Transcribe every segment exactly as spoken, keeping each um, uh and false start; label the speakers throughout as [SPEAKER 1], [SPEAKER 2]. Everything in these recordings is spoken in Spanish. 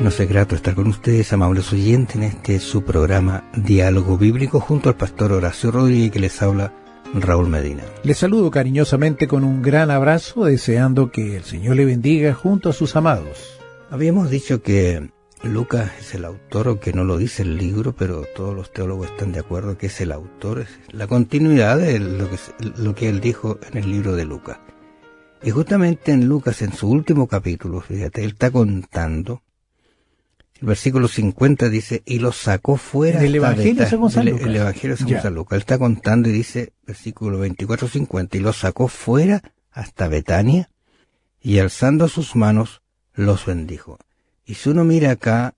[SPEAKER 1] Nos es grato estar con ustedes, amables oyentes, en este su programa Diálogo Bíblico, junto al pastor Horacio Rodríguez, que les habla Raúl Medina.
[SPEAKER 2] Les saludo cariñosamente con un gran abrazo, deseando que el Señor le bendiga junto a sus amados.
[SPEAKER 1] Habíamos dicho que Lucas es el autor, o que no lo dice el libro, pero todos los teólogos están de acuerdo que es el autor, es la continuidad de lo que, lo que él dijo en el libro de Lucas. Y justamente en Lucas, en su último capítulo, fíjate, él está contando. El versículo cincuenta dice, y lo sacó fuera.
[SPEAKER 2] ¿Del Evangelio según San Lucas?
[SPEAKER 1] El Evangelio según San Lucas. Él está contando y dice, versículo veinticuatro cincuenta, y lo sacó fuera hasta Betania, y alzando sus manos, los bendijo. Y si uno mira acá,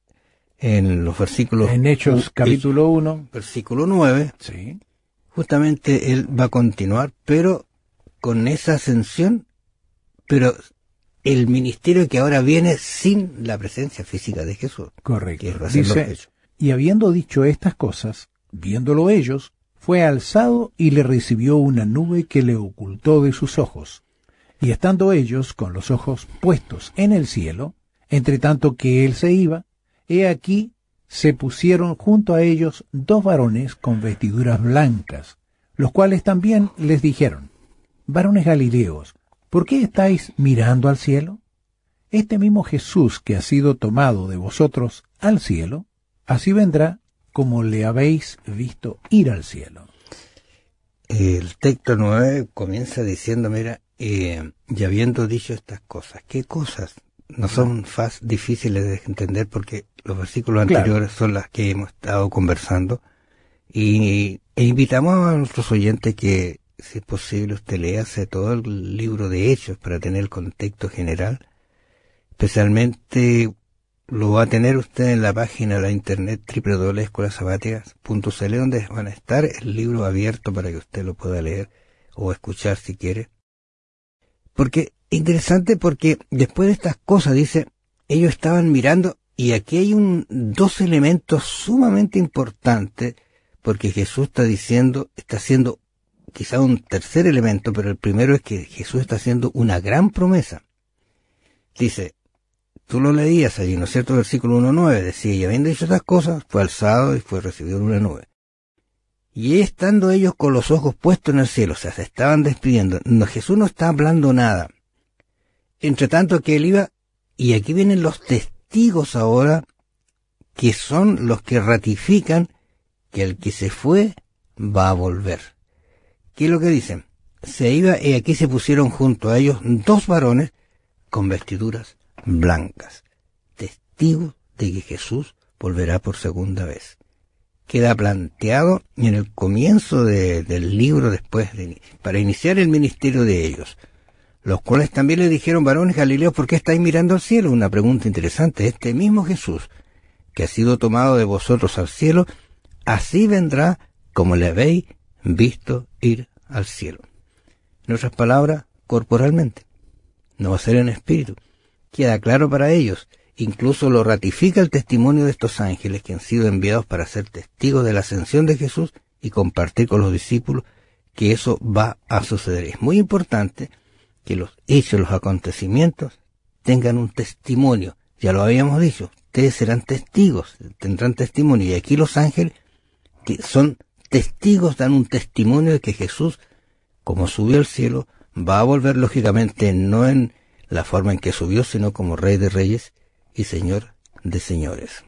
[SPEAKER 1] en los versículos...
[SPEAKER 2] En Hechos, capítulo uno.
[SPEAKER 1] Versículo nueve.
[SPEAKER 2] Sí.
[SPEAKER 1] Justamente él va a continuar, pero con esa ascensión, pero... el ministerio que ahora viene sin la presencia física de Jesús.
[SPEAKER 2] Correcto. Dice, y habiendo dicho estas cosas, viéndolo ellos, fue alzado y le recibió una nube que le ocultó de sus ojos. Y estando ellos con los ojos puestos en el cielo, entre tanto que él se iba, he aquí se pusieron junto a ellos dos varones con vestiduras blancas, los cuales también les dijeron, varones galileos, ¿por qué estáis mirando al cielo? Este mismo Jesús que ha sido tomado de vosotros al cielo, así vendrá como le habéis visto ir al cielo.
[SPEAKER 1] El texto nueve comienza diciendo, mira, eh, y habiendo dicho estas cosas, ¿qué cosas? No son fácil, difíciles de entender porque los versículos anteriores claro. son las que hemos estado conversando, y e invitamos a nuestros oyentes que, si es posible, usted léase todo el libro de Hechos para tener el contexto general. Especialmente lo va a tener usted en la página de la internet doble u doble u doble u punto escuelas sabáticas punto c l, donde van a estar el libro abierto para que usted lo pueda leer o escuchar si quiere. Porque, interesante porque después de estas cosas, dice, ellos estaban mirando, y aquí hay un, dos elementos sumamente importantes, porque Jesús está diciendo, está haciendo quizá un tercer elemento, pero el primero es que Jesús está haciendo una gran promesa. Dice, tú lo leías allí, ¿no es cierto? Versículo uno nueve, decía, y habiendo dicho estas cosas, fue alzado y fue recibido en una nube. Y estando ellos con los ojos puestos en el cielo, o sea, se estaban despidiendo. No, Jesús no está hablando nada. Entre tanto que él iba, y aquí vienen los testigos ahora, que son los que ratifican que el que se fue va a volver. ¿Qué es lo que dicen? Se iba y aquí se pusieron junto a ellos dos varones con vestiduras blancas, testigos de que Jesús volverá por segunda vez. Queda planteado en el comienzo de, del libro después, de, para iniciar el ministerio de ellos, los cuales también le dijeron, varones galileos, ¿por qué estáis mirando al cielo? Una pregunta interesante. Este mismo Jesús, que ha sido tomado de vosotros al cielo, así vendrá como le habéis visto ir al cielo. En otras palabras, corporalmente. No va a ser en espíritu. Queda claro para ellos. Incluso lo ratifica el testimonio de estos ángeles que han sido enviados para ser testigos de la ascensión de Jesús y compartir con los discípulos que eso va a suceder. Es muy importante que los hechos, los acontecimientos tengan un testimonio. Ya lo habíamos dicho, ustedes serán testigos, tendrán testimonio. Y aquí los ángeles, que son testigos, dan un testimonio de que Jesús, como subió al cielo, va a volver lógicamente no en la forma en que subió, sino como Rey de Reyes y Señor de Señores.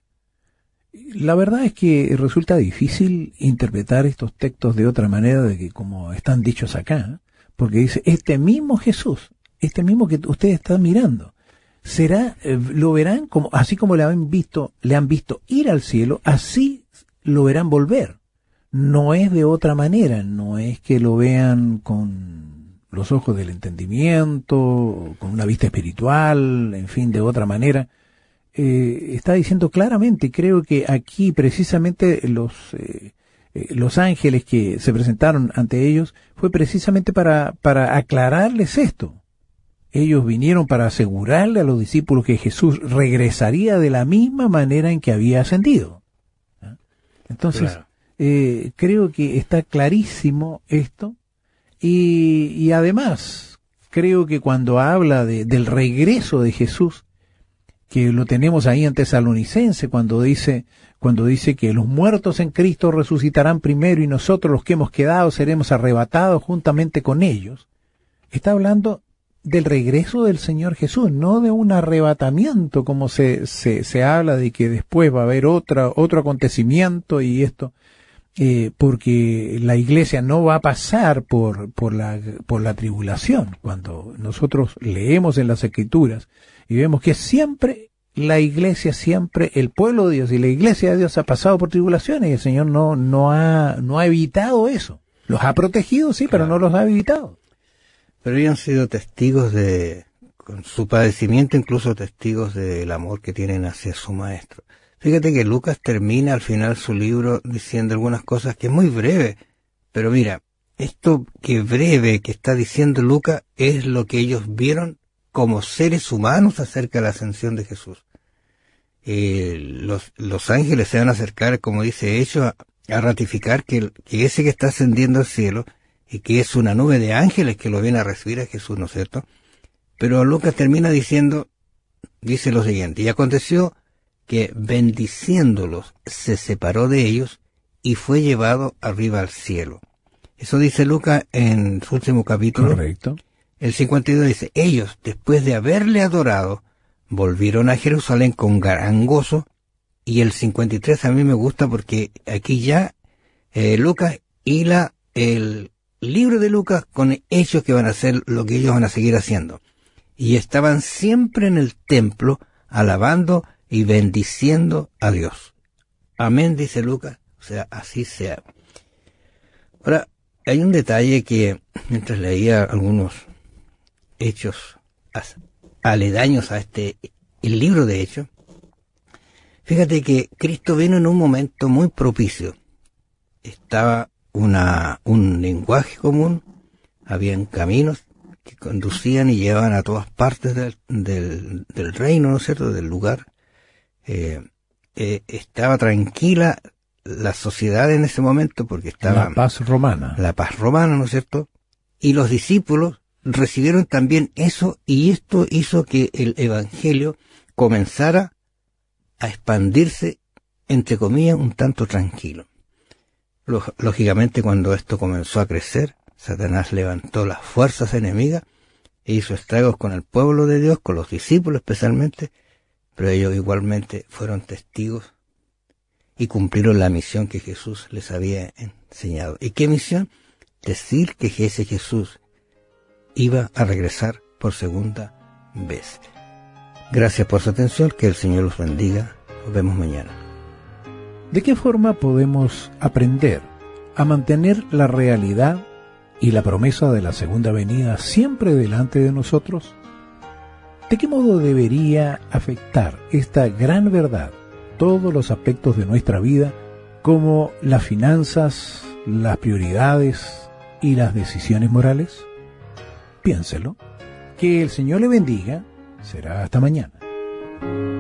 [SPEAKER 2] La verdad es que resulta difícil interpretar estos textos de otra manera de que como están dichos acá, porque dice, este mismo Jesús, este mismo que ustedes están mirando, será, eh, lo verán como, así como le han visto, le han visto ir al cielo, así lo verán volver. No es de otra manera, no es que lo vean con los ojos del entendimiento, con una vista espiritual, en fin, de otra manera. Eh, está diciendo claramente, creo que aquí precisamente los eh, eh, los ángeles que se presentaron ante ellos fue precisamente para, para aclararles esto. Ellos vinieron para asegurarle a los discípulos que Jesús regresaría de la misma manera en que había ascendido. ¿Ah? Entonces, claro. eh, creo que está clarísimo esto, y, y además creo que cuando habla de, del regreso de Jesús, que lo tenemos ahí en Tesalonicense, cuando dice, cuando dice que los muertos en Cristo resucitarán primero y nosotros los que hemos quedado seremos arrebatados juntamente con ellos. Está hablando del regreso del Señor Jesús, no de un arrebatamiento, como se, se, se habla de que después va a haber otra, otro acontecimiento y esto, eh, porque la iglesia no va a pasar por, por la, por la tribulación. Cuando nosotros leemos en las Escrituras y vemos que siempre la iglesia, siempre el pueblo de Dios y la iglesia de Dios ha pasado por tribulaciones y el Señor no, no ha, no ha evitado eso. Los ha protegido, sí, pero no los ha evitado.
[SPEAKER 1] Pero ellos han sido testigos de, con su padecimiento, incluso testigos del amor que tienen hacia su maestro. Fíjate que Lucas termina al final su libro diciendo algunas cosas que es muy breve, pero mira, esto que breve que está diciendo Lucas es lo que ellos vieron como seres humanos acerca de la ascensión de Jesús. Eh, los, los ángeles se van a acercar, como dice ellos, a, a ratificar que, que ese que está ascendiendo al cielo y que es una nube de ángeles que lo viene a recibir a Jesús, ¿no es cierto? Pero Lucas termina diciendo, dice lo siguiente: y aconteció que bendiciéndolos se separó de ellos y fue llevado arriba al cielo. Eso dice Lucas en su último capítulo.
[SPEAKER 2] Correcto.
[SPEAKER 1] El cincuenta y dos dice, ellos, después de haberle adorado, volvieron a Jerusalén con gran gozo. Y el cincuenta y tres a mí me gusta porque aquí ya eh, Lucas hila el libro de Lucas con hechos que van a hacer lo que ellos van a seguir haciendo. Y estaban siempre en el templo alabando y bendiciendo a Dios. Amén, dice Lucas. O sea, así sea. Ahora, hay un detalle que, mientras leía algunos hechos aledaños a este, el libro de Hechos, fíjate que Cristo vino en un momento muy propicio. Estaba una, un lenguaje común, habían caminos que conducían y llevaban a todas partes del, del, del reino, ¿no es cierto?, del lugar. Eh, eh, estaba tranquila la sociedad en ese momento porque estaba
[SPEAKER 2] la paz romana.
[SPEAKER 1] La paz romana, ¿no es cierto? Y los discípulos recibieron también eso, y esto hizo que el evangelio comenzara a expandirse, entre comillas, un tanto tranquilo. Lógicamente, cuando esto comenzó a crecer, Satanás levantó las fuerzas enemigas e hizo estragos con el pueblo de Dios, con los discípulos especialmente, pero ellos igualmente fueron testigos y cumplieron la misión que Jesús les había enseñado. ¿Y qué misión? Decir que ese Jesús iba a regresar por segunda vez. Gracias por su atención, que el Señor los bendiga. Nos vemos mañana.
[SPEAKER 2] ¿De qué forma podemos aprender a mantener la realidad y la promesa de la segunda venida siempre delante de nosotros? ¿De qué modo debería afectar esta gran verdad todos los aspectos de nuestra vida, como las finanzas, las prioridades y las decisiones morales? Piénselo. Que el Señor le bendiga. Será hasta mañana.